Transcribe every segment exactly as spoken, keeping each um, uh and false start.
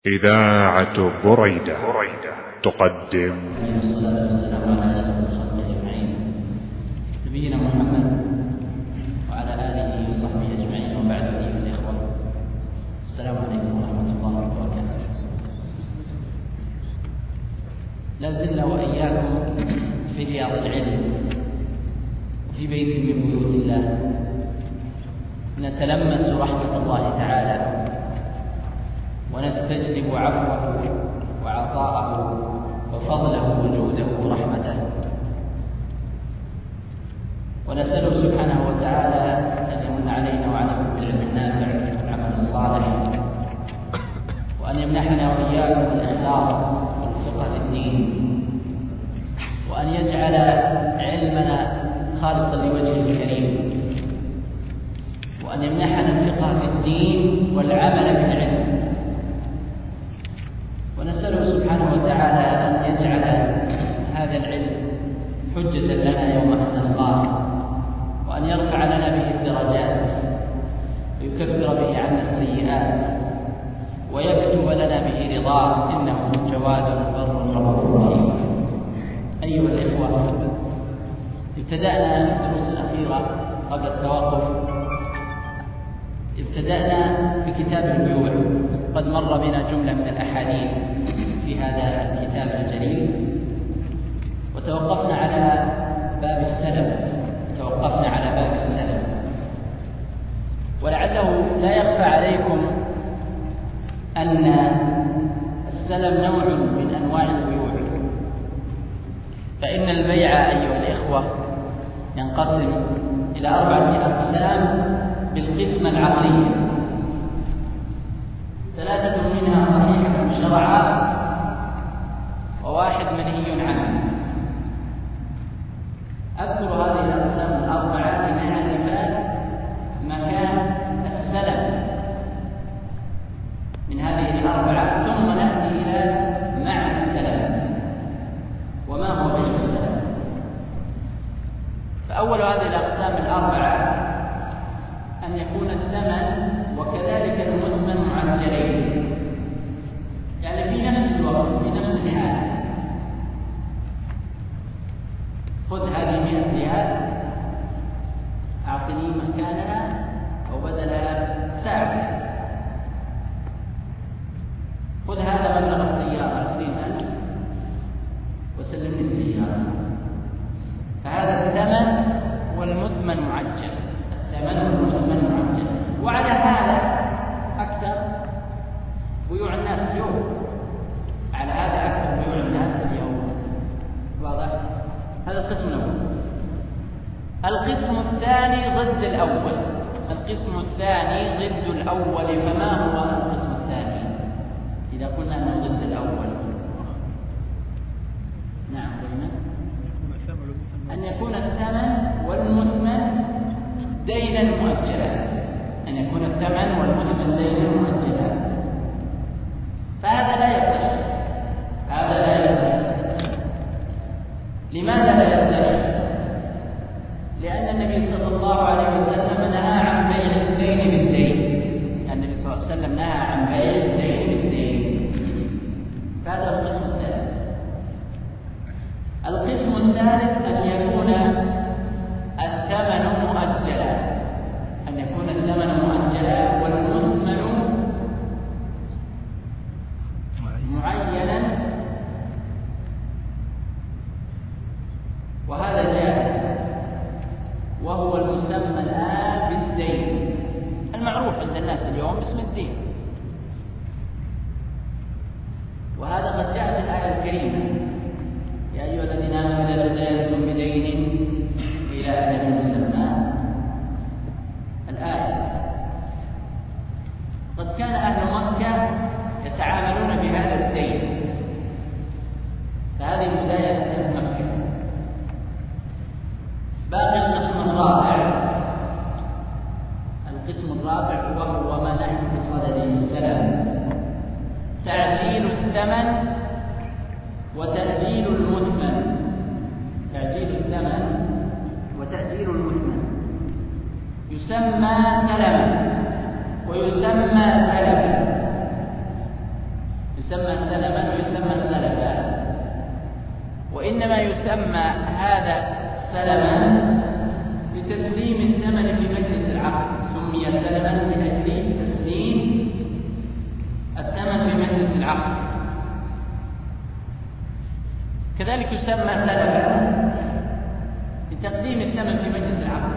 إذاعة بريدة تقدم والصلاة والسلام على أشرف الخلق أجمعين نبينا محمد وعلى آله وصحبه أجمعين، وبعد أيها الإخوة السلام عليكم ورحمة الله وبركاته. لا زلنا وإياكم في رياض العلم وفي بيت من بيوت الله نتلمس رحمة الله تعالى ونستجلب عفوه وعطاءه وفضله وجوده ورحمته، ونسأله سبحانه وتعالى أن يمن علينا وعليكم بالعلم النافع والعمل الصالح، وأن يمنحنا وإياكم الإخلاص والفقه في الدين، وأن يجعل علمنا خالصا لوجهه الكريم، وأن يمنحنا الفقه في الدين والعمل بالعلم، ونسأله سبحانه وتعالى أن يجعل هذا العلم حجة لنا يوم نلقاه، وأن يرفع لنا به الدرجات ويكفر به عنا السيئات ويكتب لنا به رضاه، إنه جواد بر غفور رحيم. أيها الإخوة، ابتدأنا الدروس الأخيرة قبل التوقف ابتدأنا بكتاب البيوع، قد مر بنا جملة من الأحاديث في هذا الكتاب الجليل، وتوقفنا على باب السلم توقفنا على باب السلم ولعله لا يخفى عليكم أن السلم نوع من أنواع البيوع، فإن البيع أيها الإخوة ينقسم إلى أربعة أقسام بالقسمة العقلية، ثلاثة منها صحيحة شرعا وواحد منهي عنه. أذكر هذه الأقسام الأربعة لنعرف مكان السلم من هذه الأربعة، ثم نأتي إلى معنى السلم وما هو بيع السلم. فأول هذه الأقسام الأربعة أن يكون الثمن وكذلك المثمن معجلين، يعني في نفس الوقت في نفس الحال. خذ هذه مئة ريال أعطني مكانها أو بدلها ساعة، خذ هذا مبلغ السيارة عشرين ألف وسلمني السيارة. فهذا الثمن والمثمن معجل، الثمن والمثمن معجل. وعلى هذا أكثر بيوع الناس اليوم، على هذا أكثر بيوع الناس اليوم. واضح؟ هذا القسم الأول. القسم الثاني ضد الأول القسم الثاني ضد الأول فما هو القسم الثاني إذا قلنا أنه ضد الأول؟ نعم، قلنا أن يكون الثمن والمثمن دينا مؤجلا أن يكون الثمن والمثمن دينا مؤجلا فهذا لا يصح هذا لا يصح لماذا لا يصح؟ لأن النبي صلى الله عليه وسلم نهى عن بيع الدين بالدين النبي صلى الله عليه وسلم نهى عن بيع الدين بالدين. فهذا هو القسم الثالث. القسم الثالث أن يكون الثمن مؤجلا أن يكون الثمن مؤجلا والمثمن معينا، وهذا جائز، وهو المسمى الآن بالدين المعروف عند الناس اليوم باسم الدين. وهذا قد جاءت الآية الكريمة: يا أيها الذين آمنوا إذا تداينتم بدين إلى أجل مسمى. الآية قد كان أهل مكة يتعاملون بهذا الدين، فهذه البداية أهل مكة. باقي القسم الرابع القسم الرابع وهو ما نحن بصدده السلام: تعجيل الثمن وتأجيل المثمن تعجيل الثمن وتأجيل المثمن يسمى سلما ويسمى سلما. يسمى سلما ويسمى سلفا، وإنما يسمى هذا سلما بتسليم الثمن في مجلس العقد، سمي سلما من أجل تسليم الثمن في مجلس العقد. كذلك يسمى سلفا بتقديم الثمن في مجلس العقد.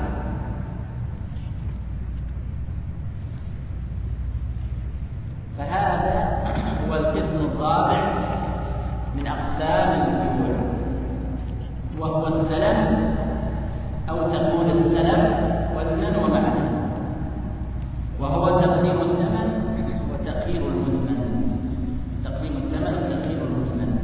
فهذا هو القسم الرابع من أقسام البيوع، وهو السلم أو تقول السلم وزنا ومعنى، وهو تقديم الثمن وتأخير المثمن، تقديم الثمن وتأخير المثمن.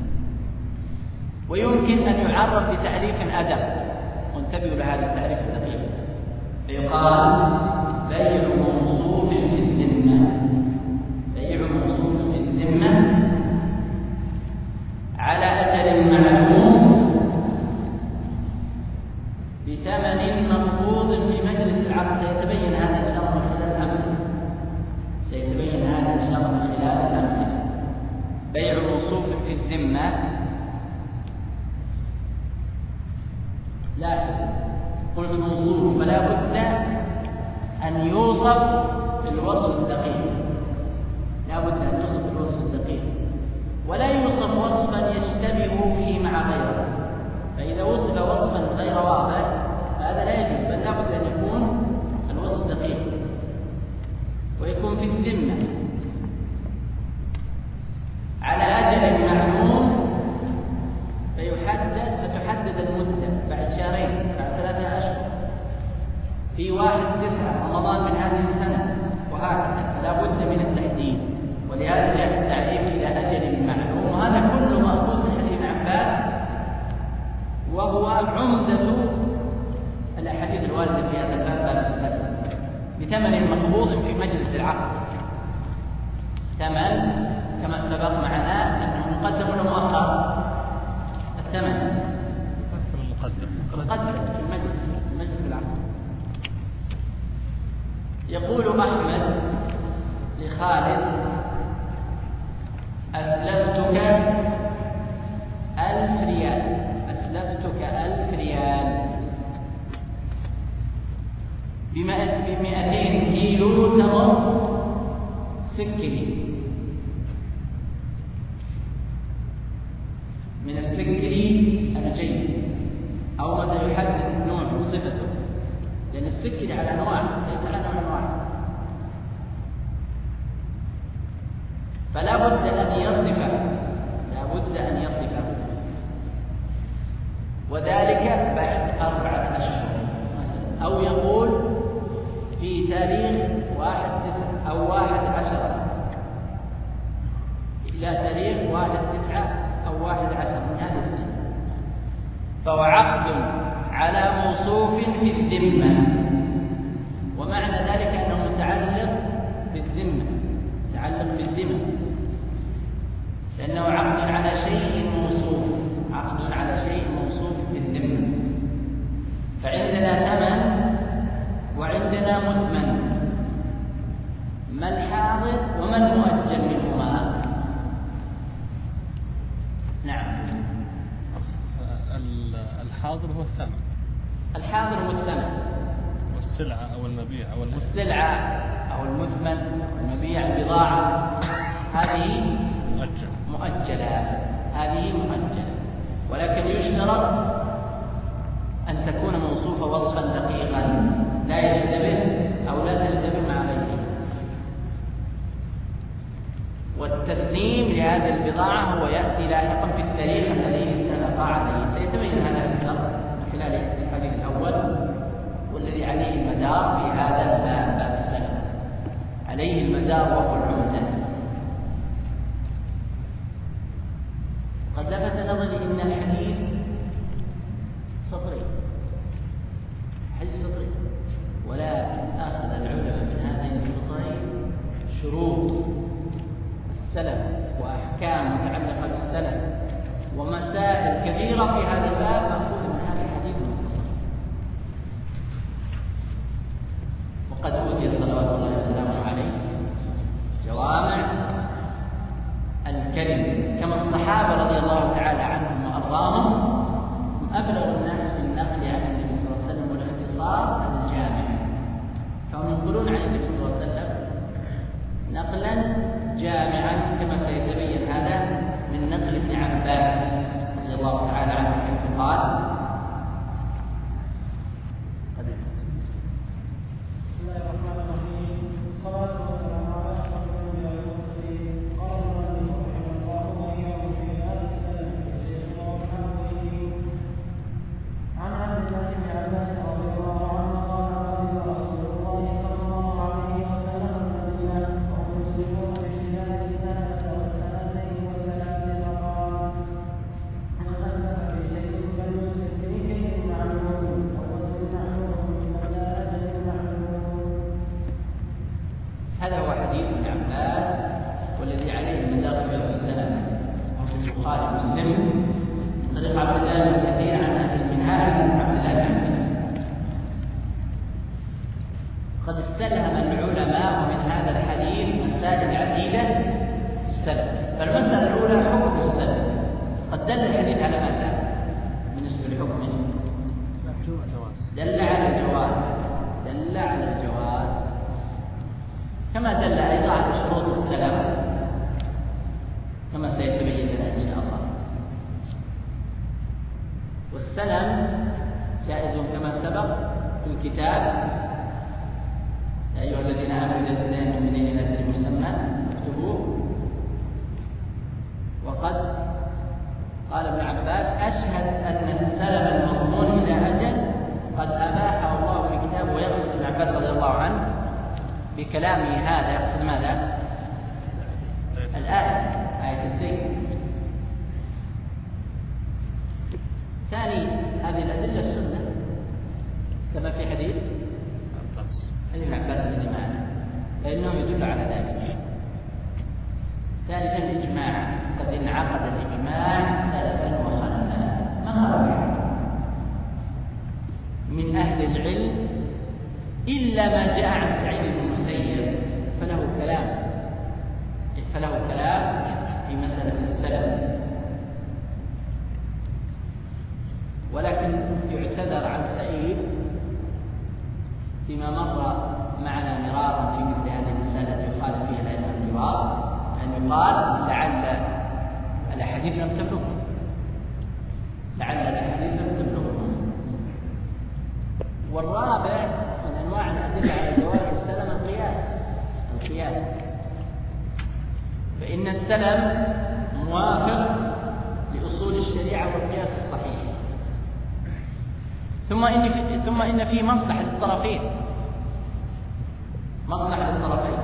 ويمكن أن يعرف بتعريف أدق، وانتبهوا لهذا التعريف الدقيق، فيقال بيع موصوف في الذمة، بيع موصوف في الذمة على أجل معلوم بثمن مقبوض في مجلس العقد. سيتبين هذا إن شاء الله من خلال الأمثلة، سيتبين هذا إن شاء الله من خلال الأمثلة. بيع موصوف في الذمة، لا قلت موصوف فلا بد أن يوصف بالوصف الدقيق، لا بد أن يوصف بالوصف الدقيق، ولا يوصف وصفا يشتبه فيه مع غيره. فإذا وصف وصفا غير واضح فهذا لا يجوز، بل لا بد أن يكون الوصف دقيق ويكون في الذمة على أجل معلوم، فيحدد فتحدد المدة بعد شهرين، بعد ثلاثة أشهر، في واحد تسعة رمضان من هذه السنة، وهكذا. فلا بد من التحديد، ولهذا جاء التعريف إلى أجل معلوم. وهذا كله مأخوذ من حديث ابن عباس، وهو عمدة الأحاديث الواردة في هذا الباب باب السلم، بثمن مقبوض في مجلس العقد. ثمن كما سبق معنا أنه مقدم ولا مؤخر؟ الثمن مقدم مقدم في المجلس، في مجلس العقد. يقول أحمد لخالد: أسلفتك ألف ريال، أسلفتك ألف ريال بمئتين كيلو تمر سكري، من السكري الجيد، أو متى يحدد نوع صفته، لأن السكري على أنواع ليس على نوع واحد، فلا بد أن يصفه، لا بد أن يصفه، وذلك بعد أربعة أشهر مثلا، أو يقول في تاريخ واحد تسعة أو واحد عشرة إلى تاريخ واحد تسعة أو واحد عشر من هذه السنة. فهو عقد على موصوف في الذمة، ومعنى ذلك أنه متعلق بالذمة، متعلق بالذمة، لأنه عقد على شيء موصوف، عقد على شيء موصوف بالذمة. فعندنا ثمن وعندنا مثمن، ما الحاضر وما المؤجل منهما؟ نعم. الحاضر هو الثمن، الحاضر هو الثمن، والسلعة أو المبيع أو السلعة أو المثمن أو المبيع البضاعة هذه مؤجل مؤجلة، هذه مؤجلة، ولكن يشترط أن تكون موصوفة وصفا دقيقا لا يشتبه أو لا تشتبه مع غيره. والتسليم لهذه البضاعة هو يأتي لاحقا في التاريخ الذي اتفق عليه، سيتبين هذا أكثر من خلال الحديث الأول والذي عليه المدار في هذا الباب، باب السلم، عليه المدار وهو العمدة. قد لفت نظري إن الحديث سطرين، حديث سطرين، ولكن أخذ العلماء من هذين السطرين شروط السلف وأحكام متعلقة بالسلف ومسائل كثيرة في هذا الباب مأخوذ من هذا الحديث المختصر. وقد أوتي صلوات الله وسلامه عليه جوامع الكلمة، كما الصحابة رضي الله تعالى عنهم وأرضاهم هم أبلغ الناس في النقل عن النبي صلى الله عليه وسلم والاختصار الجامع، فهم ينقلون عن النبي صلى الله عليه وسلم نقلا جامعا كما سيتبين هذا من نقل ابن عباس رضي الله تعالى عنه حيث قال: بكلامه هذا يقصد ماذا؟ الآية، آية الدين. ثاني هذه الأدلة السنة كما في حديث ابن عباس بن معنا، فإنه يدل على ذلك. ثالثا الإجماع، قد انعقد الإجماع سلفا وخلفا ما خرج من أهل العلم إلا ما جاء عن سعيد بن المسيب فله كلام فله كلام في مسألة السلف، ولكن يعتذر عن سعيد فيما مر معنا مرارا في مثل هذه المسألة يقال فيها الأئمة الكبار، أن يقال لعل الأحاديث لم تبلغهم لعل الأحاديث لم تبلغهم. والرابع من أنواع الأدلة على جواز السلم القياس القياس فإن السلم موافق لأصول الشريعة والقياس الصحيح. ثم إن في ثم إن في مصلحة للطرفين مصلحة للطرفين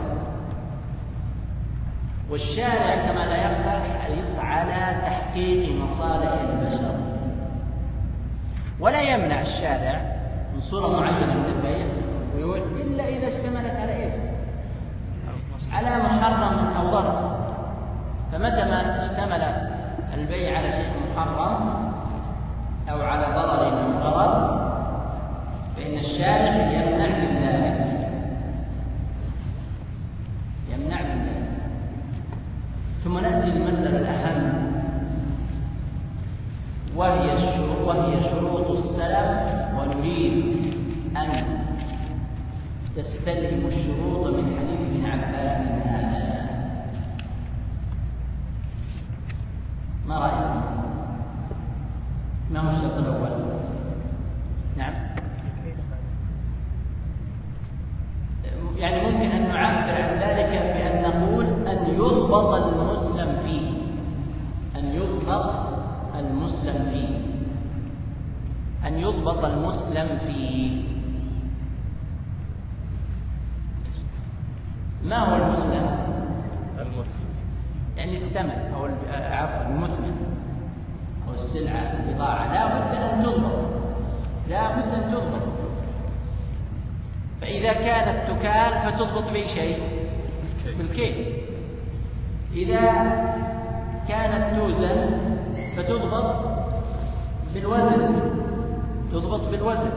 والشارع كما لا يخفى حريص على تحقيق مصالح البشر، ولا يمنع الشارع من صورة معينة من البيع والبيوع إلا إذا اشتملت على إيش؟ على محرم أو ضرر. فمتى ما اشتمل البيع على شيء محرم أو على ضرر أو غرض فإن الشارع يمنع من ذلك يمنع من ذلك. ثم نأتي للمسألة الأهم وهي الشروط وهي شروط السلف، ونريد أن تستلهم الشروط من حديث ابن عباس هذا. ما رأيكم؟ ما هو الشرط الأول؟ نعم، يعني ممكن أن نعبر عن ذلك بأن نقول أن يضبط المسلم فيه أن يضبط المسلم فيه أن يضبط المسلم فيه ما هو المسلم؟ المسلم يعني الثمن أو عفوا المثمن أو السلعة البضاعة لا بد أن تضبط لا بد أن تضبط. فإذا كانت تكال فتضبط بأي شيء؟ بالكيل. إذا كانت توزن فتضبط بالوزن تضبط بالوزن.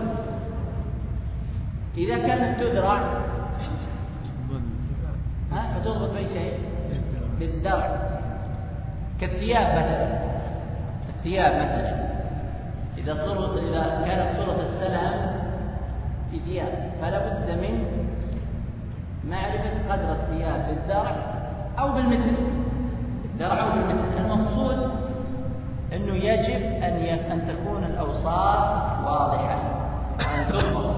إذا كانت تدرع فتضبط بأي شيء؟ بالدرع. كالثياب مثلا. الثياب مثلا إذا صورة إذا كانت صورة السلام في ثياب فلا بد من معرفة قدر الثياب بالذرع أو بالمثل، بالذرع أو بالمثل. المقصود أنه يجب أن أن تكون الأوصاف واضحة وأن تضبط.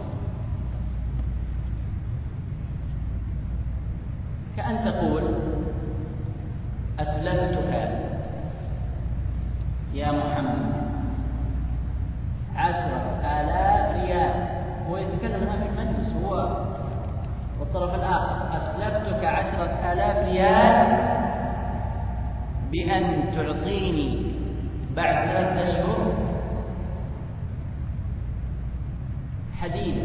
كأن تقول أسلمتك يا محمد عشرة آلاف ريال. هو يتكلم الآن في المجلس هو والطرف الآخر. أسلمتك عشرة آلاف ريال بأن تعطيني بعد ثلاثة أشهر حديدا.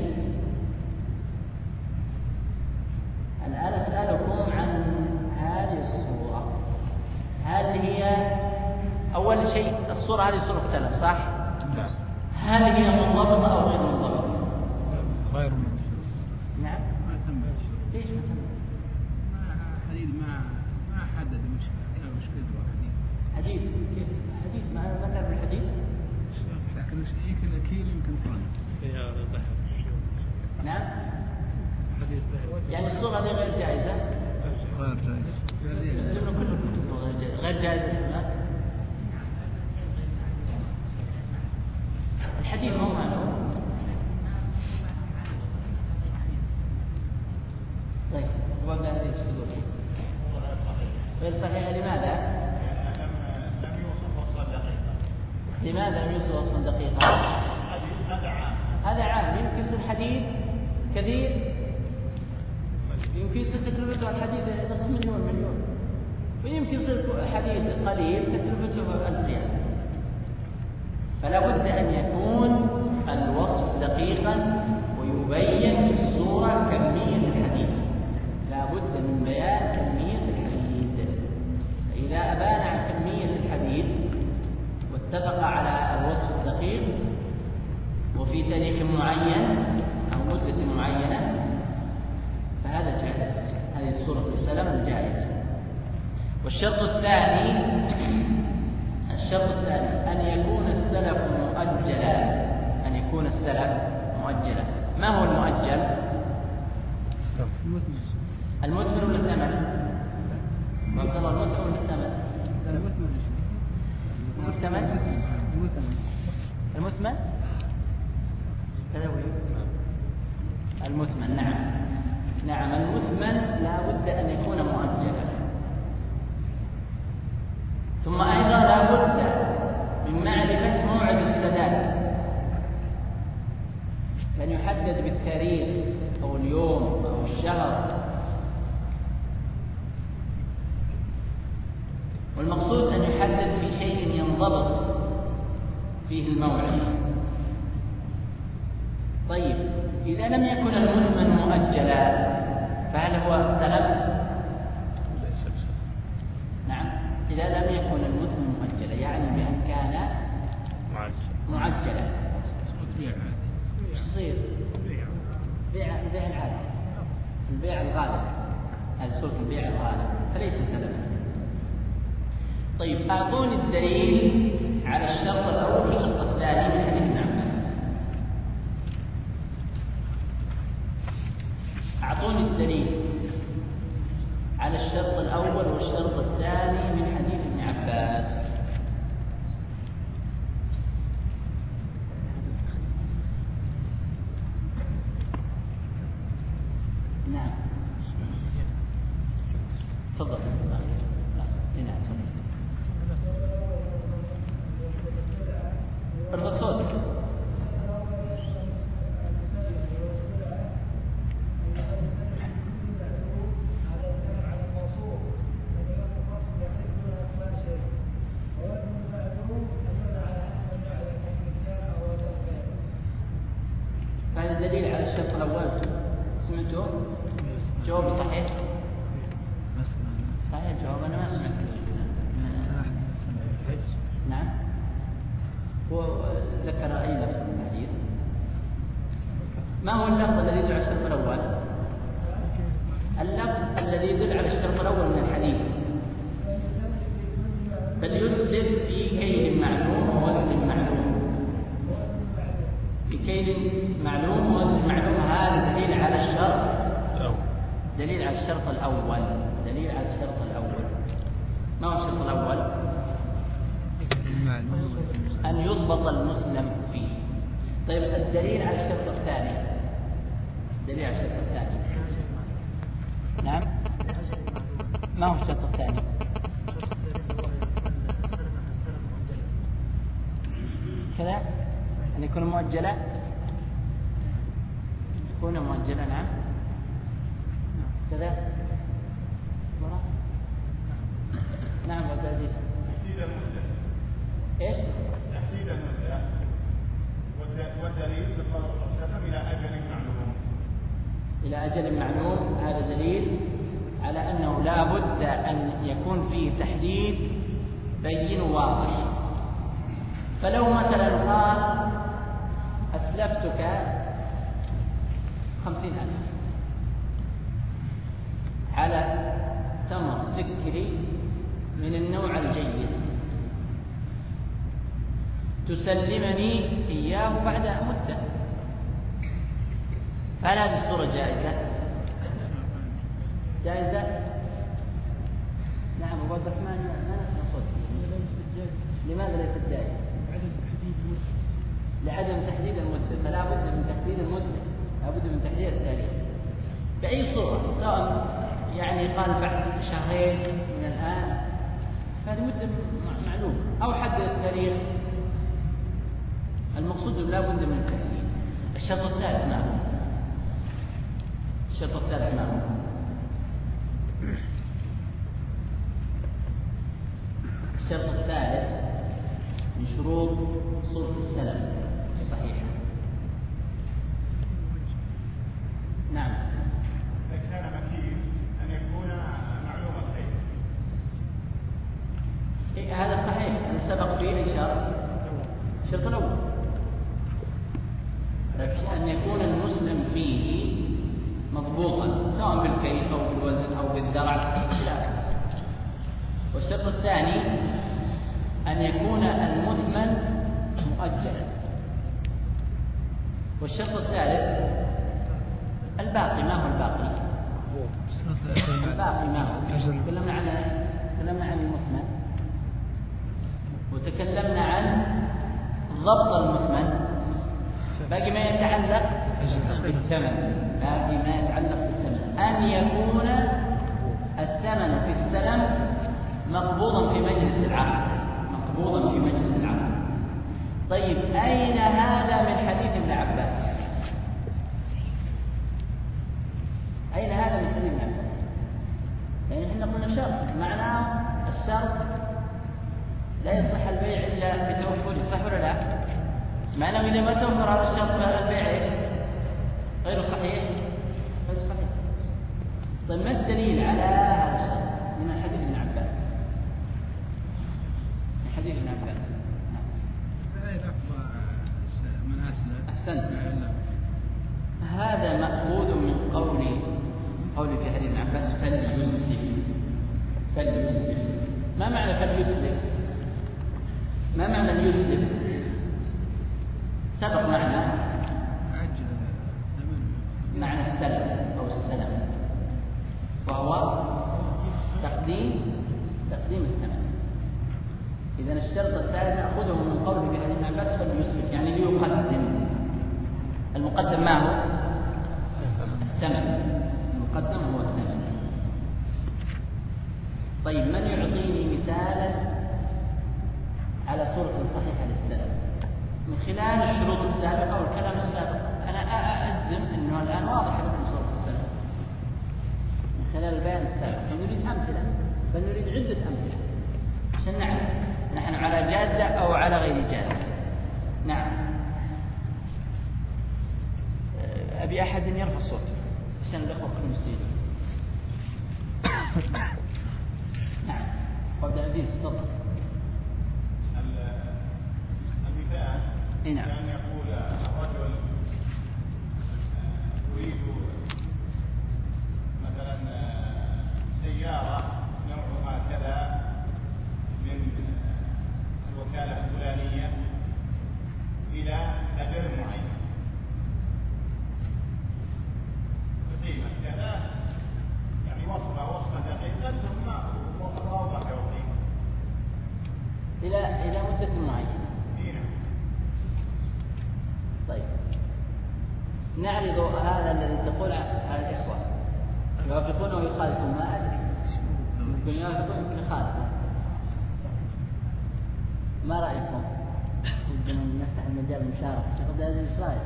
الآن أسألكم عن هذه الصورة، هل هي أول شيء الصورة هذه صورة سلف صح؟ نعم. هل هي منضبطة أو غير منضبطة؟ غير منضبطة. نعم. ما تنبش. ليش ما تنبش؟ ما حديد ما ما حدد المشكلة. هي مشكلته حديد. حديد كيف؟ حديد ما ما تعرف الحديد؟ لكن يمكن كيلو يمكن طن. سيارة ذهب. نعم. حديد ذهب. يعني الصورة هذه غير جائزة؟ غير جائز. لأنه كله غير جائزة. غير جائزة. الحديد ما هو معلوم. طيب وبدأ هذه الصدور غير صحيحة. لماذا؟ لماذا لم يوصل وصفا دقيقا؟ هذا عام. يمكن يصير حديد كثير، يمكن يصير تكلفته الحديد نصف مليون مليون، ويمكن يصير حديد قليل تكلفته ألف ريال. فلا بد أن يكون الوصف دقيقا ويبين في الصورة كمية الحديد. لا بد من بيان كمية الحديد. إذا أبان عن كمية الحديد واتفق على الوصف الدقيق وفي تاريخ معين أو مدة معينة فهذا جائز. هذه الصورة السلام الجائز. والشرط الثاني الشرط الثاني أن يكون السلف مؤجلا. أن يكون السلف مؤجلا. ما هو المؤجل؟ المثمن ولا الثمن؟ عبد الله المثمن ولا الثمن؟ المثمن. المثمن المثمن نعم نعم المثمن لا بد أن يكون مؤجلا. ثم أيضا لا بد من معرفة موعد السداد، لأن يحدد بالتاريخ أو اليوم أو الشهر. والمقصود أن يحدد في شيء ينضبط فيه الموعد. طيب إذا لم يكن المثمن مؤجلا فهل هو سلف؟ نعم. إذا لم يكن المثمن مؤجلا يعني بأن كان معجلا يصير بيع البيع العادي، البيع الغالب. هذا صورة البيع الغالب فليس سلفا. طيب أعطوني الدليل على الشرط الأول والشرط الثاني من حديث ابن عباس. أعطوني الدليل على الشرط الأول والشرط الثاني من حديث ابن عباس. نعم تفضل. نعم تفضل. ارفع صوتك. هذا الدليل على الشرط الأول. سمعتوا؟ جواب صحيح؟ صحيح الجواب. أنا ما سمعت الكلام. نعم. وذكر أي لفظ من الحديث. ما هو اللفظ الذي يدل على الشرط الأول؟ اللفظ الذي يدل على الشرط الأول من الحديث. فليسلف في كيل معلوم ووزن معلوم. في كيل معلوم ووزن معلوم، هذا دليل على الشرط، دليل على الشرط الأول، دليل على الشرط الأول. ما هو الشرط الأول؟ أن يضبط المسلم فيه. طيب الدليل على الشرط الثاني، دليل على الشرط الثاني. نعم، ما هو الشرط الثاني؟ كذا أن يكون مؤجلا، يكون مؤجلا. نعم كذا. نعم عبد العزيز. تحديد المدة. ايش؟ تحديد المدة والدليل بقول الرسول إلى أجل معلوم. إلى أجل معلوم، هذا دليل على أنه لا بد أن يكون فيه تحديد بين واضح. فلو مثلا قال أسلفتك خمسين ألف على تمر سكري من النوع الجيد، تسلمني إياه بعد مدة، فهل هذه الصورة جائزة؟ جائزة؟ نعم أبو عبد الرحمن، ما نسمع صوتك. لماذا ليست جائزة؟ لعدم تحديد المدة، فلا بد من تحديد المدة، لا بد من تحديد التاريخ بأي صورة، سواء يعني قال بعد شهرين من الآن، هذه مدة معلومة، أو حدد التاريخ. المقصود لا بد من التحديد. الشرط الثالث ما هو؟ الشرط الثالث ما هو؟ الشرط الثالث من شروط صورة السلم الصحيحة. نعم. إذا كان مكين أن يكون معلوم الخير. إيه هذا صحيح، أنا سبق فيه إشارة. الشرط الأول أن يكون المسلم فيه مضبوطا، سواء بالكيف أو بالوزن أو بالذرع إلى آخره. والشرط الثاني أن يكون المثمن مؤجلا. والشرط الثالث الباقي. ما هو الباقي؟ الباقي ما هو؟ تكلمنا عن تكلمنا عن المثمن، وتكلمنا عن ضبط المثمن. باقي ما يتعلق بالثمن، باقي ما يتعلق بالثمن أن يكون الثمن في السلم مقبوضا في مجلس العقد، مقبوضا في مجلس العقد. طيب أين هذا من حديث ابن عباس؟ أين هذا من حديث ابن عباس؟ يعني احنا قلنا شرط، معناه الشرط لا يصح البيع إلا بتوفره، صح ولا لا؟ معناه إذا ما توفر هذا الشرط فالبيع غير صحيح، غير صحيح. طيب ما الدليل على هذا الشرط من حديث ابن عباس؟ من حديث ابن عباس. من أسلم. أحسنت. هذا مأخوذ من قولي قولي في حديث ابن عباس فليسلف. فليسلف ما معنى فليسلف؟ ما معنى اليسلف؟ سبق معنا معنى السلم أو السلم، وهو تقديم تقديم الثمن. إذا الشرط الثالث نأخذه من قوله في حديث ابن عباس فليسلف، يعني ليقدم. المقدم ما هو؟ الثمن. المقدم هو الثمن. طيب من يعطيني مثالا على صورة صحيحة للسلم من خلال الشروط السابقة والكلام السابق؟ أنا أجزم أنه الآن واضح لكم صورة السلم من خلال البيان السابق. فنريد أمثلة، بل نريد عدة أمثلة عشان نعرف نحن على جادة أو على غير جادة. نعم. أبي أحد يرفع الصوت عشان الأخوة كلهم يستيقظون. نعم. عبد العزيز تفضل. المثال نعم. أن يقول الرجل أريد مثلا سيارة نوعها كذا من إلى إلى مدة معينة. طيب نعرض هذا الذي تقول على الإخوة يوافقون ويخالفون، ما أدري يمكن يوافقون يمكن يخالفون، ما رأيكم؟ ودنا نفتح المجال المشاركة شيخ عبد العزيز إسرائيل.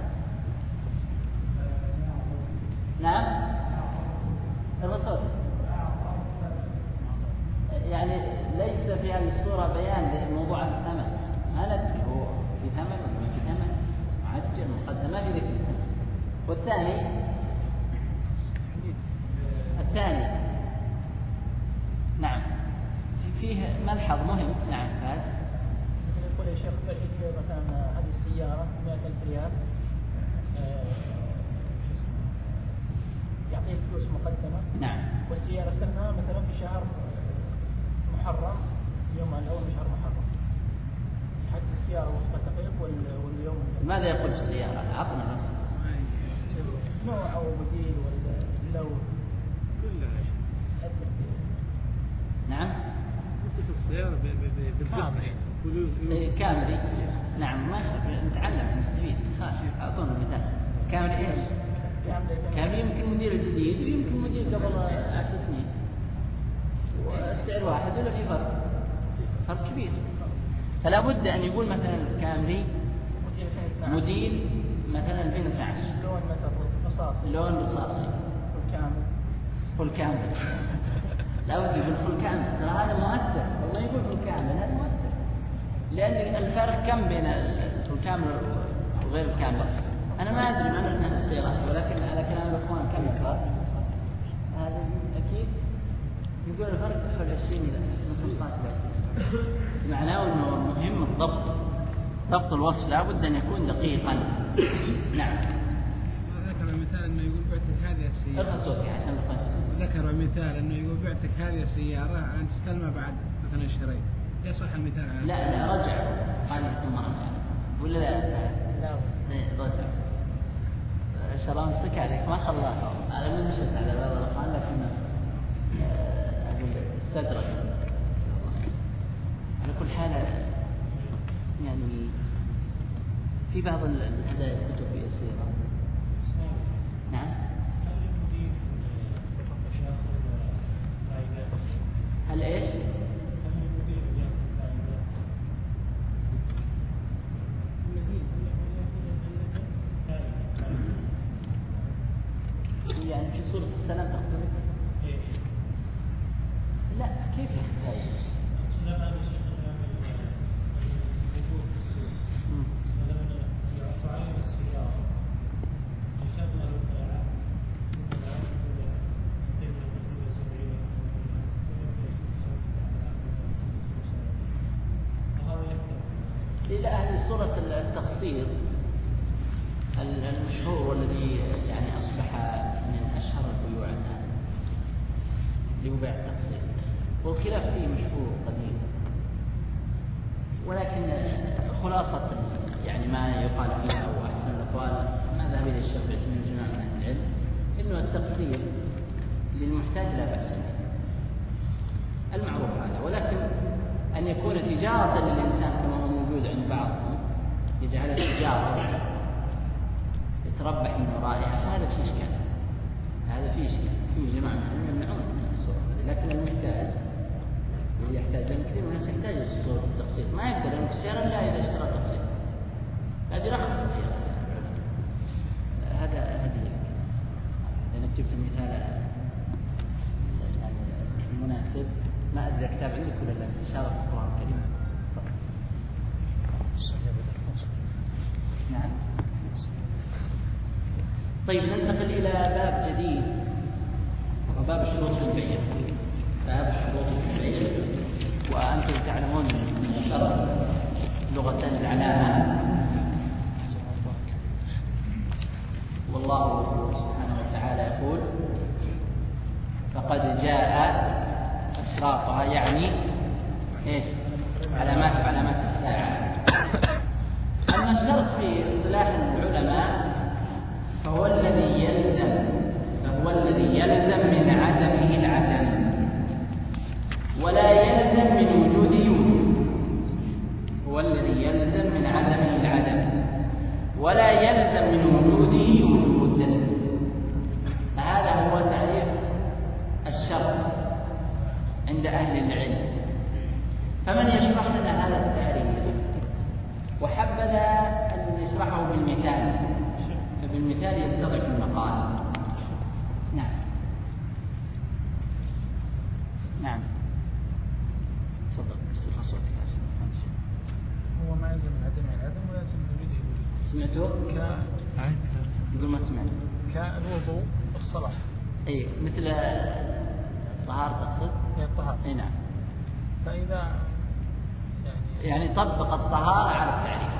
نعم الرسول يعني ليس في هذه الصورة بيان لموضوع الثمن، ما ندري هو في ثمن ولا ما في ثمن، عجل المقدمة في ذكر الثمن. والثاني الثاني نعم فيه ملحظ مهم. نعم هذا يقول يا شيخ فرق مثلا هذه السيارة مئة ألف ريال يعطيه فلوس مقدمة. نعم. والسيارة استلمها مثلا في شهر محرم، يوم الأول من شهر محرم، حق السيارة وصفة تقريب واليوم. ماذا يقول في السيارة؟ عطنا بس نوع أو موديل واللون كلها. نعم. وصف السيارة بالكامري. كامري. نعم ما نتعلم نستفيد. أعطونا مثال. كامري إيش؟ كامري يمكن موديل جديد ويمكن موديل قبل عشر سنين والسعر واحد ولا في فرق؟ فرق كبير. فلا بد أن يقول مثلا الكامري موديل مثلا ألفين واثني عشر لون مثلا رصاصي، لون رصاصي فل كامل فل كامل لا بد يقول فل كامل، ترى هذا مؤثر. والله يقول فل كامل هذا مؤثر، لأن الفرق كم بين الفل كامل وغير الكامل. أنا ما أدري ما نحن السيارات، ولكن على كلام الأخوان كم يقرأ هذا أكيد يقول الفرق حول عشرين إلى خمسة عشر. معناه أنه مهم الضبط، ضبط الوصف لا بد أن يكون دقيقا. نعم. ذكر مثال أنه يقول بعتك هذه السيارة. ارفع صوتك عشان نفس. ذكر مثال أنه يقول بعتك هذه السيارة أن تستلمها بعد مثلا شهرين. يصح المثال هذا؟ لا لا رجع قال ثم رجع ولا لا؟ لا رجع. شران سك عليك ما خلاها على من مشت على بعض الأخوان لكن أقول استدرك. على كل حال يعني في بعض الهدايا الكتب في السيرة. نعم. هل ايش؟ يعني في سورة السلام تقصد؟ لا كيف يحتاج؟ إلى أهل سورة التقصير المشهور والذي يعني أصبح من أشهر البيوع الآن لبيع التقصير، والخلاف فيه مشهور قديم، ولكن خلاصة يعني ما يقال فيها أو أحسن الأقوال ما ذهب إلى الشافعي من جماعة من أهل العلم إنه التقصير للمحتاج لا بأس به، المعروف هذا، ولكن أن يكون تجارة للإنسان كما هو موجود عند بعضهم يجعل تجارة يتربح من ورائها، هذا في إشكال، هذا في إشكال في جماعة يمنعون من الصورة، لكن المحتاج اللي يحتاج لأن كثير من الناس يحتاج الصورة التقسيط ما يقدر لأنه في السيارة لا إذا اشترى تقسيط هذه رخص فيها. هذا هذه لأنك جبت المثال يعني المناسب. ما أدري الكتاب عندك ولا لا؟ إشارة في القرآن الكريم. نعم. طيب ننتقل إلى باب جديد وباب الشروط في البيع. باب الشروط في البيع، وأنتم تعلمون من الشرط لغة العلامة، والله سبحانه وتعالى يقول فقد جاء أشراطها يعني إيش؟ علامات علامات الساعة. أما الشرط في اصطلاح العلماء فهو الذي يلزم فهو الذي يلزم من عدمه العدم ولا يلزم من وجوده وجود. هو الذي يلزم من عدمه العدم ولا يلزم من وجوده وجود. هذا هو تعريف الشرط عند أهل العلم. فمن يشرح لنا هذا التعريف؟ وحبذ أن يشرحه بالمثال، فبالمثال يتضح المقال. نعم نعم تفضل بصفة صوتك. هو ما يلزم من عدم العدم ولا يلزم من وجوده وجود. سمعتوا؟ ك يقول ما سمعت. كالوضوء والصلاة. اي مثل الطهارة تقصد؟ هي الطهارة. اي نعم. فإذا يعني يعني طبق الطهارة على التعريف.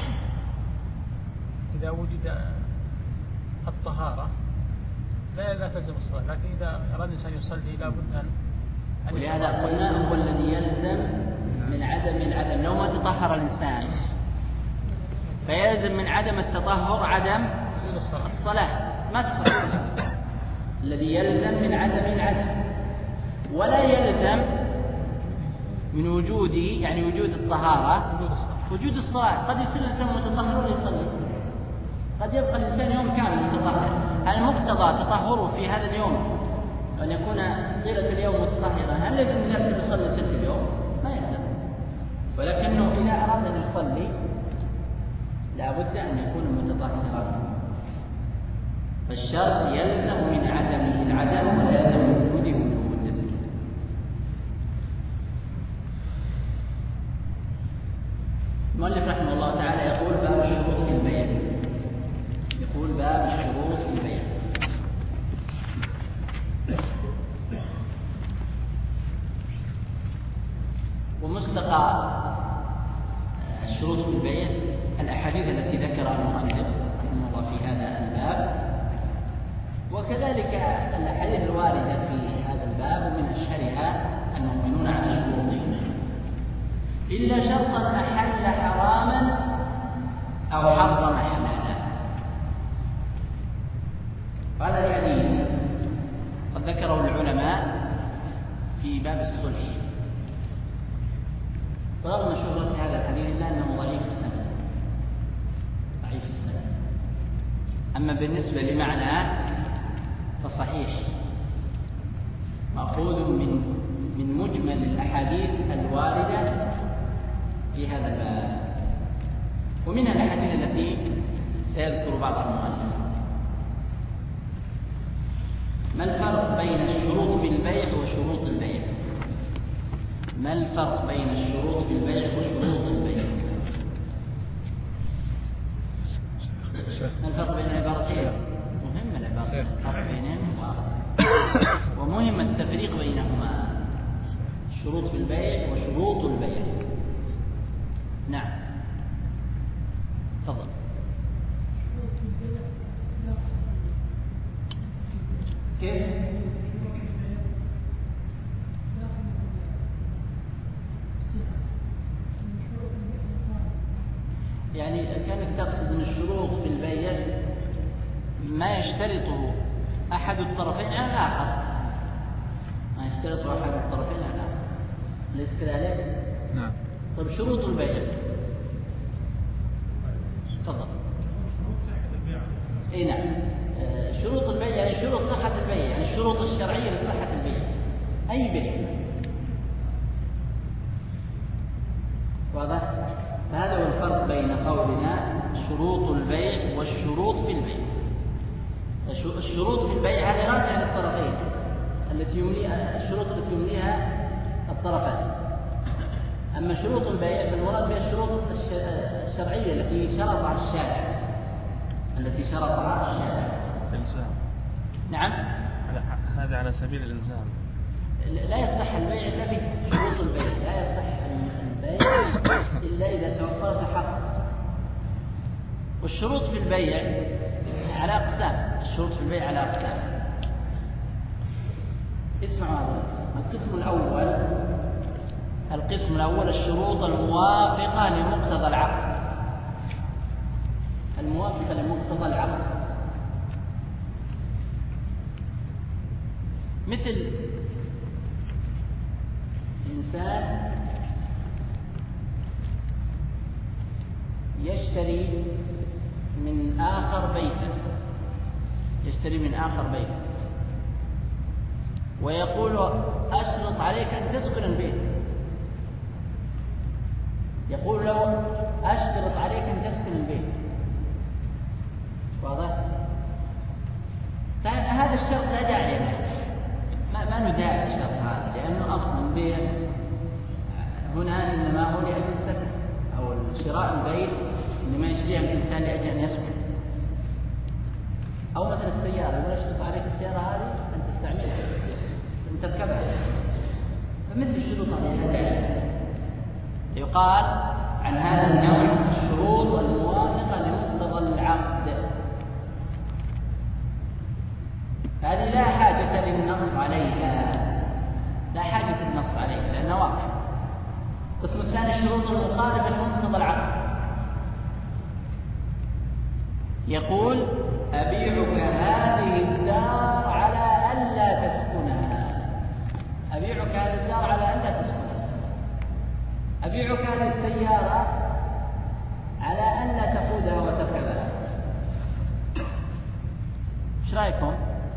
إذا وجد الطهارة لا لا تلزم الصلاة، لكن إذا أراد الإنسان يصلي لابد أن ولهذا قلنا هو الذي يلزم من عدم العدم. لو ما تطهر الإنسان فيلزم من عدم التطهر عدم الصلاة، ما تصح. الذي يلزم من عدم العدم ولا يلزم من وجوده، يعني وجود الطهارة وجود الصلاة. قد يصير الإنسان متطهر ولا يصلي، قد يبقى الإنسان يوم كامل متطهر. هل مقتضى تطهره في هذا اليوم أن يكون طيلة اليوم متطهرا؟ هل لازم الإنسان يصلي تلك اليوم؟ ما يلزم. ولكنه إذا أراد أن يصلي لا بد أن يكون متطهرا. فالشرط يلزم من عدمه العدم ولا يلزم من وجوده وجود. المؤلف رحمه الله تعالى يقول باب الشروط في البيع. يقول باب الشروط في البيع. ومستقى الشروط في البيع الأحاديث التي ذكرها المؤلف رحمه الله في هذا الباب، وكذلك الأحاديث الواردة في هذا الباب، ومن أشهرها المؤمنون على شروطهم إلا شرطا أحل حراما أو حرم حلالا. هذا الحديث قد ذكره العلماء في باب الصلح، ورغم شهرة هذا الحديث إلا أنه ضعيف السند ضعيف السند. أما بالنسبة لمعناه فصحيح، مأخوذ من من مجمل الأحاديث الواردة في هذا الباب، ومنها الأحاديث التي سيذكر بعض المؤلف. ما الفرق بين الشروط في البيع وشروط البيع؟ ما الفرق بين الشروط في البيع وشروط البيع؟ ما الفرق بين العبارتين؟ مهم العبارتين، الفرق بينهم واضح، ومهم التفريق بينهما. الشروط في البيع وشروط البيع. نعم تفضل. كيف؟ يعني كانك تقصد ان الشروط في البيع ما يشترطه احد الطرفين على الاخر، ما يشترطه احد الطرفين على الاخر، ليس كذلك؟ نعم. طيب شروط البيع تفضل. اي نعم. آه شروط البيع يعني شروط صحة البيع، يعني الشروط الشرعية لصحة البيع، اي بيع. واضح؟ فهذا هو الفرق بين قولنا شروط البيع والشروط في البيع. الشروط في البيع هذه راجعة للطرفين، التي يمليها الشروط التي يمليها الطرفان. أما شروط البيع فالمراد بها الشروط الشرعية التي شرطها الشارع، التي شرطها الشارع. الإلزام. نعم. هذا على سبيل الإلزام. لا يصح البيع إلا بشروط البيع، لا يصح البيع إلا إذا توفر تحقق. والشروط في البيع على أقسام. الشروط في البيع على أقسام. اسمعوا هذا القسم الأول. القسم الأول الشروط الموافقة لمقتضى العقد. الموافقة لمقتضى العقد مثل إنسان يشتري من آخر بيتا يشتري من آخر بيتا ويقول أشرط عليك أن تسكن البيت، يقول له أشترط عليك أن تسكن البيت. واضح؟ هذا الشرط لا داعي له، ما, ما نداعي الشرط هذا، لأنه أصلا البيع هنا إنما هو لأجل السكن، أو شراء البيت إنما يشتريها الإنسان لأجل أن يسكن. أو مثل السيارة، يقول أشترط عليك السيارة هذه أن تستعملها أن تركبها، فمثل الشروط هذه يقال عن هذا النوع الشروط الموافقة لمقتضى العقد، هذه لا حاجة للنص عليها، لا حاجة للنص عليها لأنها واضحة. القسم الثاني الشروط المخالفة لمقتضى العقد، يقول أبيعك هذه الدار على ألا تسكنها، أبيعك هذه الدار على ألا تسكنها، أبيعك هذه السيارة على ألا تقودها وتركبها. ايش رأيكم؟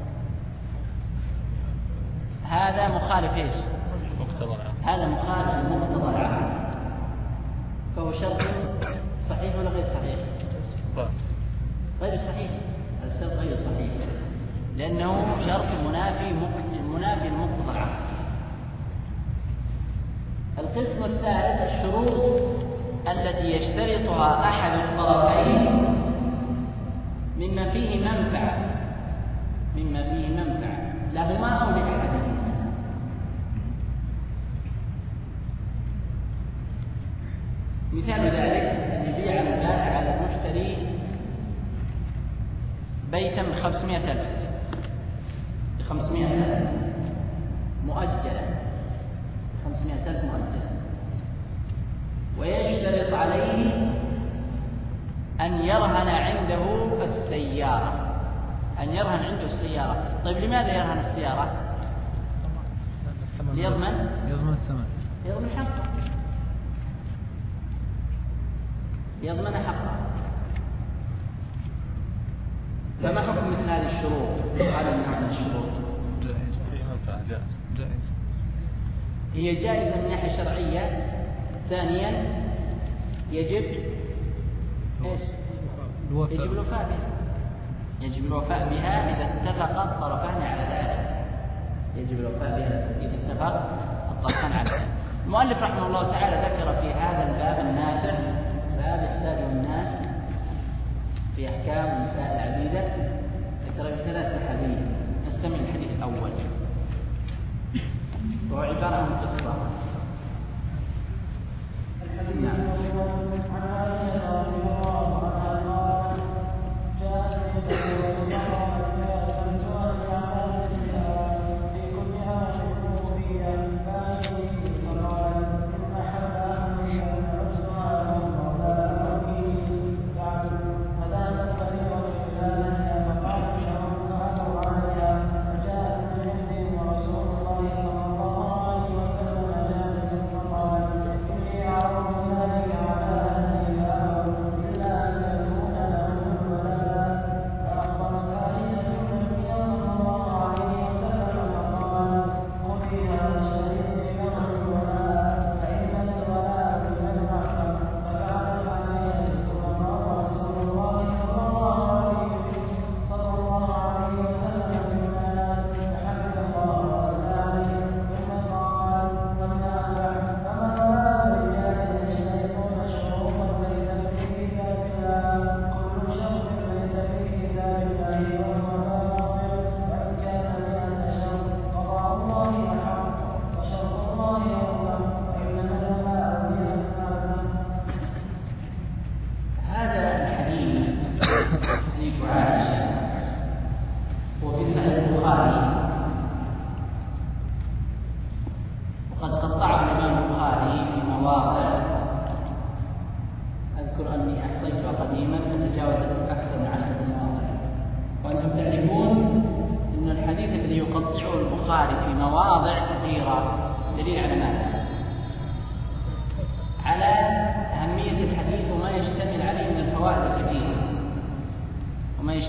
هذا مخالف ايش؟ مقتضى العقد. هذا مخالف لمقتضى العقد، فهو شرط صحيح ولا غير صحيح؟ غير صحيح، هذا الشرط غير صحيح لأنه شرط منافي منافي لمقتضى العقد. القسم الثالث الشروط التي يشترطها أحد الطرفين مما فيه منفعة مما فيه منفعة لهما أو لأحدهما. مثال ذلك أن يبيع البائع على المشتري بيتا بخمسمائة ألف بخمسمائة ألف مؤجلا خمسمائة ألف مؤجلا، ويشترط عليه أن يرهن عنده السيارة أن يرهن عنده السيارة. طيب لماذا يرهن السيارة؟ ليضمن يضمن الثمن، يضمن حقه يضمن حقه. فما حكم مثل هذه الشروط؟ هذا النوع من الشروط هي جائزة من ناحية شرعية. ثانيا يجب ايش؟ يجب الوفاء بها يجب الوفاء بها إذا اتفق الطرفان على ذلك يجب الوفاء بها إذا اتفق الطرفان على ذلك. المؤلف رحمه الله تعالى ذكر في هذا الباب النافع باب يحتاجه الناس في أحكام مسائل عديدة، ذكر بثلاث أحاديث. نستمع الحديث الأول وهو عبارة عن قصة. نعم.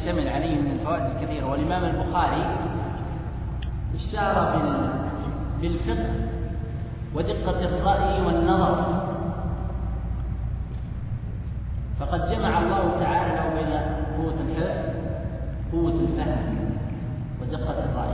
يشتمل عليه من الفوائد الكثيرة. والإمام البخاري اشتهر بالفقه ودقة الرأي والنظر، فقد جمع الله تعالى له بين قوة الحفظ قوة الفهم ودقة الرأي،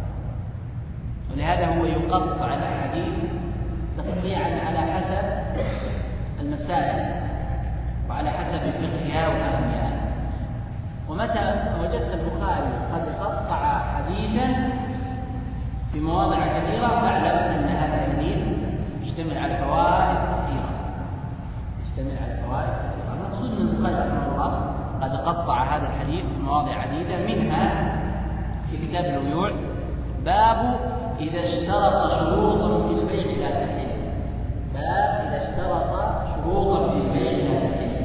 ولهذا هو يقطع الأحاديث تقطيعا على حسب المسائل وعلى حسب فقهها وفهمها. ومتى وجدت البخاري قد قطع حديثا في مواضع كثيرة فاعلم أن هذا الحديث يشتمل على فوائد كثيرة يشتمل على فوائد كثيرة. المقصود من البخاري رحمه الله قد قطع هذا الحديث في مواضع عديدة، منها في كتاب البيوع باب إذا اشترط شروطا في البيع لا تحل. باب إذا اشترط شروطا في البيع لا تحل.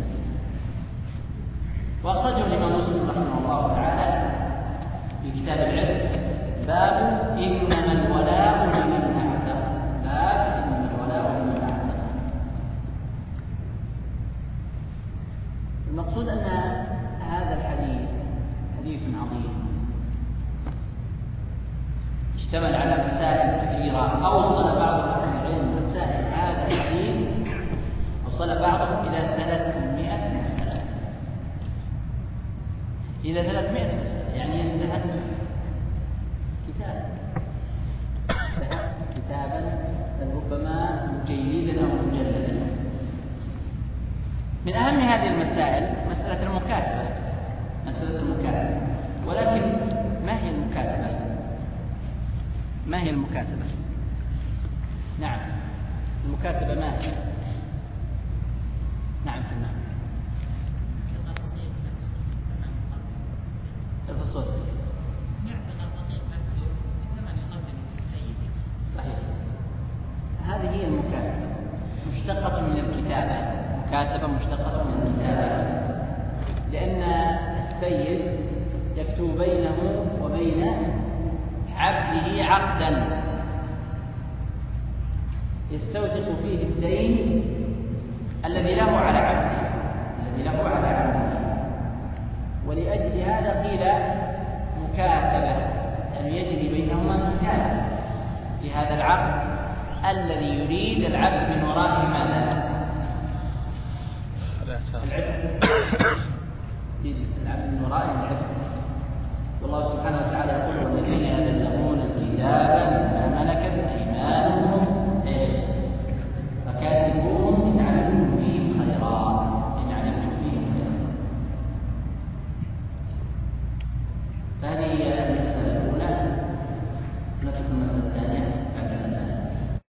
وأخرجه الإمام مسلم رحمه الله تعالى في كتاب العلم باب إنما الولاء لمن أعتق. باب إنما الولاء لمن أعتق. المقصود أن هذا الحديث حديث عظيم اشتمل على مسائل كثيرة. أوصل بعض أهل العلم مسائل هذا الحديث وصل بعضهم إلى ثلاثمائة مسألة. إلى ثلاثمائة مسألة يعني يستهد كتابا كتابا ربما مجيدا أو مجلدا. من أهم هذه المسائل مسألة المكاتبة. مسألة المكاتبة ولكن ما هي المكاتبة؟ ما هي المكاتبة؟ نعم المكاتبة ما هي؟ نعم سمع الفصول صحيح. هذه هي المكاتبة مشتقة من الكتابة. مكاتبة مشتقة من الكتابة لأن السيد يكتب بينه وبين عبده عقدا يستوثق فيه الدين الذي له على عبده الذي له على عبده ولأجل هذا قيل مكاتبة أن يجري بينهما كتابة في هذا العقد الذي يريد العبد من وراءه ماذا؟ العبد العبد من وراءه العبد. والله سبحانه